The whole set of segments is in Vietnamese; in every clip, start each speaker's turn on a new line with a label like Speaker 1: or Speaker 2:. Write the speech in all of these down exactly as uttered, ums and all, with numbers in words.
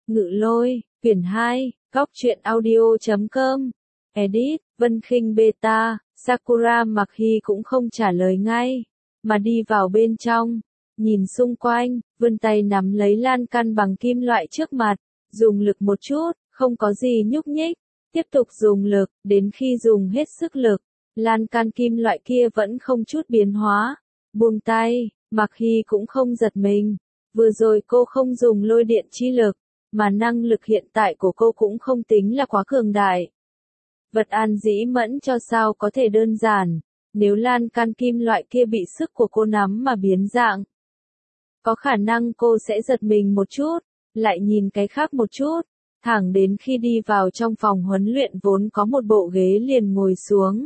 Speaker 1: Ngự Lôi, quyển hai, góc truyện audio chấm com. Edit, Vân Khinh Beta, Sakura Mặc Hi cũng không trả lời ngay, mà đi vào bên trong, nhìn xung quanh, vươn tay nắm lấy lan can bằng kim loại trước mặt, dùng lực một chút, không có gì nhúc nhích, tiếp tục dùng lực, đến khi dùng hết sức lực, lan can kim loại kia vẫn không chút biến hóa. Buông tay, Mặc Hi cũng không giật mình, vừa rồi cô không dùng lôi điện chi lực, mà năng lực hiện tại của cô cũng không tính là quá cường đại. Vật An Dĩ Mẫn cho sao có thể đơn giản, nếu lan can kim loại kia bị sức của cô nắm mà biến dạng. Có khả năng cô sẽ giật mình một chút, lại nhìn cái khác một chút, thẳng đến khi đi vào trong phòng huấn luyện vốn có một bộ ghế liền ngồi xuống.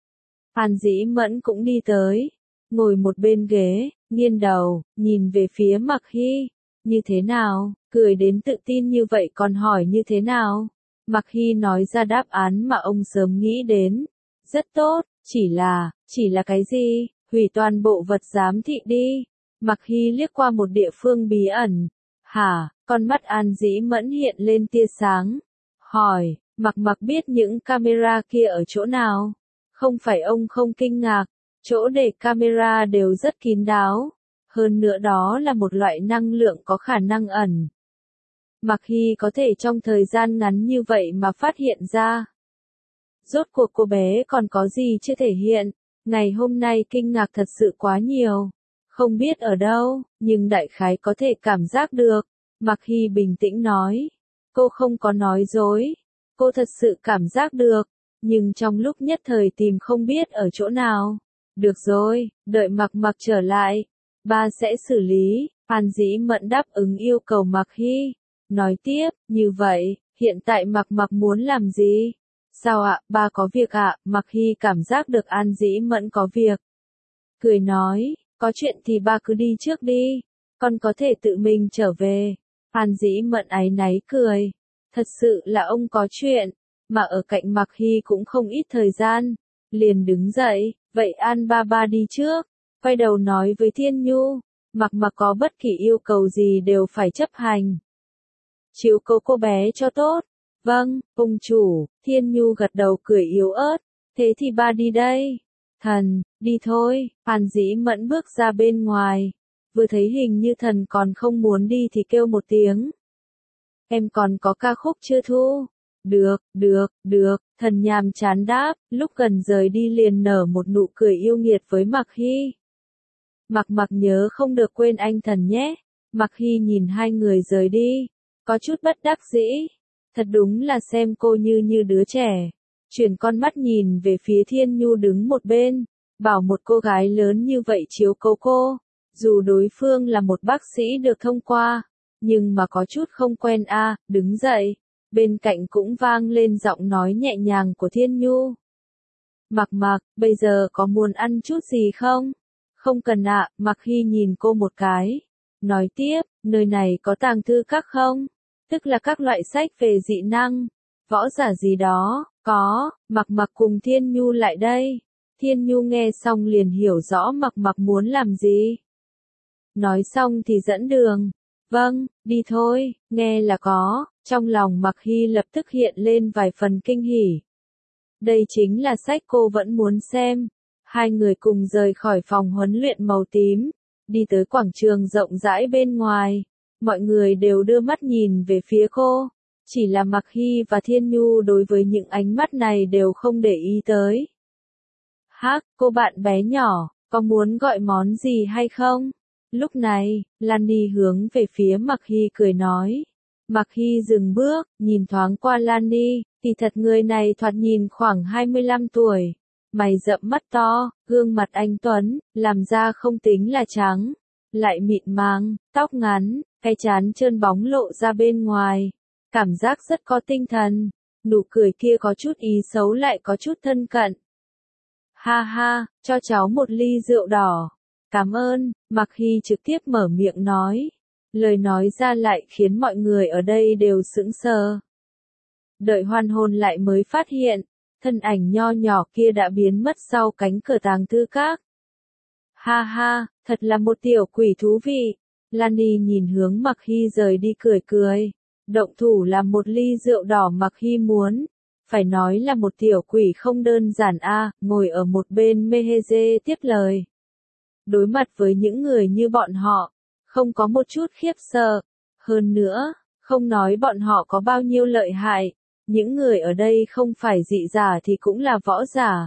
Speaker 1: An Dĩ Mẫn cũng đi tới, ngồi một bên ghế, nghiêng đầu, nhìn về phía Mặc Hi, như thế nào, cười đến tự tin như vậy còn hỏi như thế nào. Mặc Hi nói ra đáp án mà ông sớm nghĩ đến, rất tốt, chỉ là, chỉ là cái gì, hủy toàn bộ vật giám thị đi. Mặc Hi liếc qua một địa phương bí ẩn, hả, con mắt An Dĩ Mẫn hiện lên tia sáng, hỏi, Mặc Mặc biết những camera kia ở chỗ nào, không phải ông không kinh ngạc, chỗ để camera đều rất kín đáo, hơn nữa đó là một loại năng lượng có khả năng ẩn. Mặc Hi có thể trong thời gian ngắn như vậy mà phát hiện ra. Rốt cuộc cô bé còn có gì chưa thể hiện, ngày hôm nay kinh ngạc thật sự quá nhiều. Không biết ở đâu, nhưng đại khái có thể cảm giác được. Mặc Hi bình tĩnh nói. Cô không có nói dối. Cô thật sự cảm giác được. Nhưng trong lúc nhất thời tìm không biết ở chỗ nào. Được rồi, đợi Mặc Mặc trở lại. Ba sẽ xử lý. An Dĩ Mẫn đáp ứng yêu cầu Mặc Hi. Nói tiếp, như vậy, hiện tại Mặc Mặc muốn làm gì? Sao ạ, ba có việc ạ? Mặc Hi cảm giác được An Dĩ Mẫn có việc. Cười nói, có chuyện thì ba cứ đi trước đi, con có thể tự mình trở về. An Dĩ Mẫn áy náy cười, thật sự là ông có chuyện, mà ở cạnh Mặc Hi cũng không ít thời gian. Liền đứng dậy, vậy An ba ba đi trước, quay đầu nói với Thiên Nhu, Mặc Mặc có bất kỳ yêu cầu gì đều phải chấp hành. Chiếu cố cô bé cho tốt. Vâng, ông chủ. Thiên Nhu gật đầu cười yếu ớt. Thế thì ba đi đây. Thần, đi thôi. An Dĩ Mẫn bước ra bên ngoài. Vừa thấy hình như thần còn không muốn đi thì kêu một tiếng. Em còn có ca khúc chưa thu? Được, được, được. Thần nhàm chán đáp. Lúc gần rời đi liền nở một nụ cười yêu nghiệt với Mặc Hi. Mặc Mặc nhớ không được quên anh thần nhé. Mặc Hi nhìn hai người rời đi, có chút bất đắc dĩ. Thật đúng là xem cô như như đứa trẻ. Chuyển con mắt nhìn về phía Thiên Nhu đứng một bên, bảo một cô gái lớn như vậy chiếu cố cô. Dù đối phương là một bác sĩ được thông qua, nhưng mà có chút không quen a. À, đứng dậy. Bên cạnh cũng vang lên giọng nói nhẹ nhàng của Thiên Nhu. Mặc Mặc, bây giờ có muốn ăn chút gì không? Không cần ạ. À, Mặc Hi nhìn cô một cái. Nói tiếp, nơi này có tàng thư các không? Tức là các loại sách về dị năng, võ giả gì đó, có. Mặc Mặc cùng Thiên Nhu lại đây. Thiên Nhu nghe xong liền hiểu rõ Mặc Mặc muốn làm gì. Nói xong thì dẫn đường. Vâng, đi thôi, nghe là có. Trong lòng Mặc Hi lập tức hiện lên vài phần kinh hỉ. Đây chính là sách cô vẫn muốn xem. Hai người cùng rời khỏi phòng huấn luyện màu tím, đi tới quảng trường rộng rãi bên ngoài. Mọi người đều đưa mắt nhìn về phía cô. Chỉ là Mặc Hi và Thiên Nhu đối với những ánh mắt này đều không để ý tới. Hắc, cô bạn bé nhỏ, có muốn gọi món gì hay không? Lúc này, Lani hướng về phía Mặc Hi cười nói. Mặc Hi dừng bước, nhìn thoáng qua Lani, thì thật người này thoạt nhìn khoảng hai mươi lăm tuổi. Mày rậm mắt to, gương mặt anh tuấn, làm da không tính là trắng, lại mịn màng, tóc ngắn, cái trán trơn bóng lộ ra bên ngoài. Cảm giác rất có tinh thần, nụ cười kia có chút ý xấu lại có chút thân cận. Ha ha, cho cháu một ly rượu đỏ. Cảm ơn, Mặc Hi trực tiếp mở miệng nói. Lời nói ra lại khiến mọi người ở đây đều sững sờ. Đợi hoàn hồn lại mới phát hiện, thân ảnh nho nhỏ kia đã biến mất sau cánh cửa tàng thư các. Ha ha, thật là một tiểu quỷ thú vị. Lani nhìn hướng Mặc Hi rời đi cười cười. Động thủ làm một ly rượu đỏ Mặc Hy muốn. Phải nói là một tiểu quỷ không đơn giản a, ngồi ở một bên Meheze tiếp lời. Đối mặt với những người như bọn họ, không có một chút khiếp sợ. Hơn nữa, không nói bọn họ có bao nhiêu lợi hại, những người ở đây không phải dị giả thì cũng là võ giả.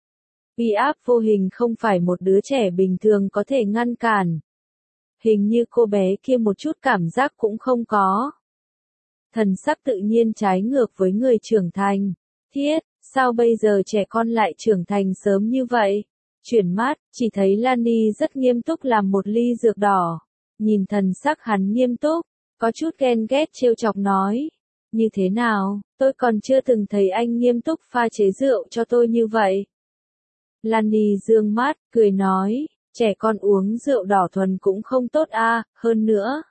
Speaker 1: Uy áp vô hình không phải một đứa trẻ bình thường có thể ngăn cản. Hình như cô bé kia một chút cảm giác cũng không có. Thần sắc tự nhiên trái ngược với người trưởng thành. Thiết, sao bây giờ trẻ con lại trưởng thành sớm như vậy? Chuyển mắt, chỉ thấy Lani rất nghiêm túc làm một ly rượu đỏ. Nhìn thần sắc hắn nghiêm túc, có chút ghen ghét trêu chọc nói. Như thế nào, tôi còn chưa từng thấy anh nghiêm túc pha chế rượu cho tôi như vậy. Lani dương mắt, cười nói, trẻ con uống rượu đỏ thuần cũng không tốt a, hơn nữa.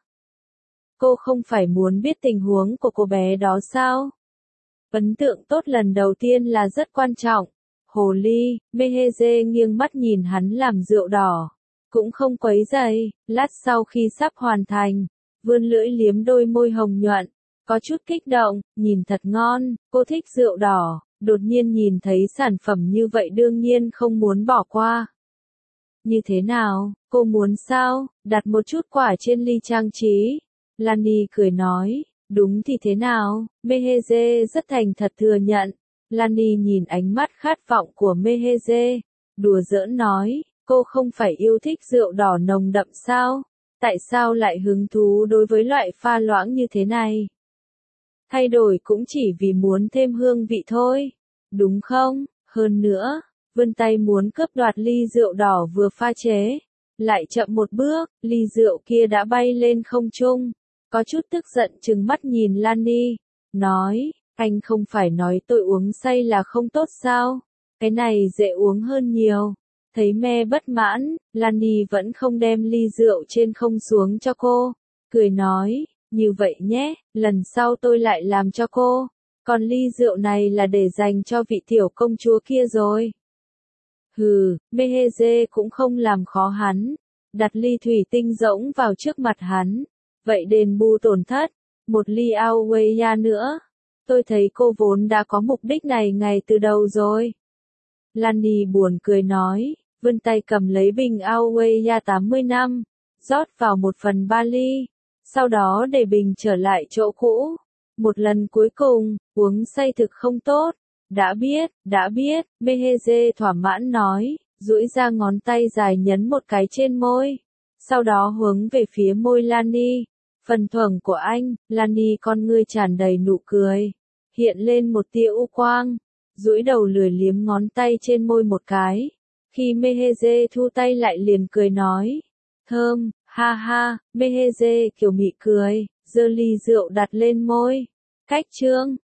Speaker 1: Cô không phải muốn biết tình huống của cô bé đó sao? Ấn tượng tốt lần đầu tiên là rất quan trọng. Hồ ly, Meheze nghiêng mắt nhìn hắn làm rượu đỏ. Cũng không quấy dày, lát sau khi sắp hoàn thành, vươn lưỡi liếm đôi môi hồng nhuận. Có chút kích động, nhìn thật ngon, cô thích rượu đỏ, đột nhiên nhìn thấy sản phẩm như vậy đương nhiên không muốn bỏ qua. Như thế nào, cô muốn sao, đặt một chút quả trên ly trang trí. Lani cười nói, đúng thì thế nào, Meheze rất thành thật thừa nhận. Lani nhìn ánh mắt khát vọng của Meheze, đùa giỡn nói, cô không phải yêu thích rượu đỏ nồng đậm sao? Tại sao lại hứng thú đối với loại pha loãng như thế này? Thay đổi cũng chỉ vì muốn thêm hương vị thôi, đúng không? Hơn nữa, vươn tay muốn cướp đoạt ly rượu đỏ vừa pha chế. Lại chậm một bước, ly rượu kia đã bay lên không trung. Có chút tức giận trừng mắt nhìn Lani, nói, anh không phải nói tôi uống say là không tốt sao? Cái này dễ uống hơn nhiều. Thấy me bất mãn, Lani vẫn không đem ly rượu trên không xuống cho cô. Cười nói, như vậy nhé, lần sau tôi lại làm cho cô. Còn ly rượu này là để dành cho vị tiểu công chúa kia rồi. Hừ, Meheze cũng không làm khó hắn. Đặt ly thủy tinh rỗng vào trước mặt hắn. Vậy đền bù tổn thất, một ly Auweya nữa. Tôi thấy cô vốn đã có mục đích này ngay từ đầu rồi. Lani buồn cười nói, vươn tay cầm lấy bình Auweya tám mươi năm, rót vào một phần ba ly, sau đó để bình trở lại chỗ cũ. Một lần cuối cùng, uống say thực không tốt. Đã biết, đã biết, Meheze thỏa mãn nói, duỗi ra ngón tay dài nhấn một cái trên môi. Sau đó hướng về phía môi Lani. Phần thưởng của anh, Lani con ngươi tràn đầy nụ cười. Hiện lên một tia u quang. Duỗi đầu lười liếm ngón tay trên môi một cái. Khi Meheze thu tay lại liền cười nói. Thơm, ha ha, Meheze kiểu mị cười, giơ ly rượu đặt lên môi. Cách chương.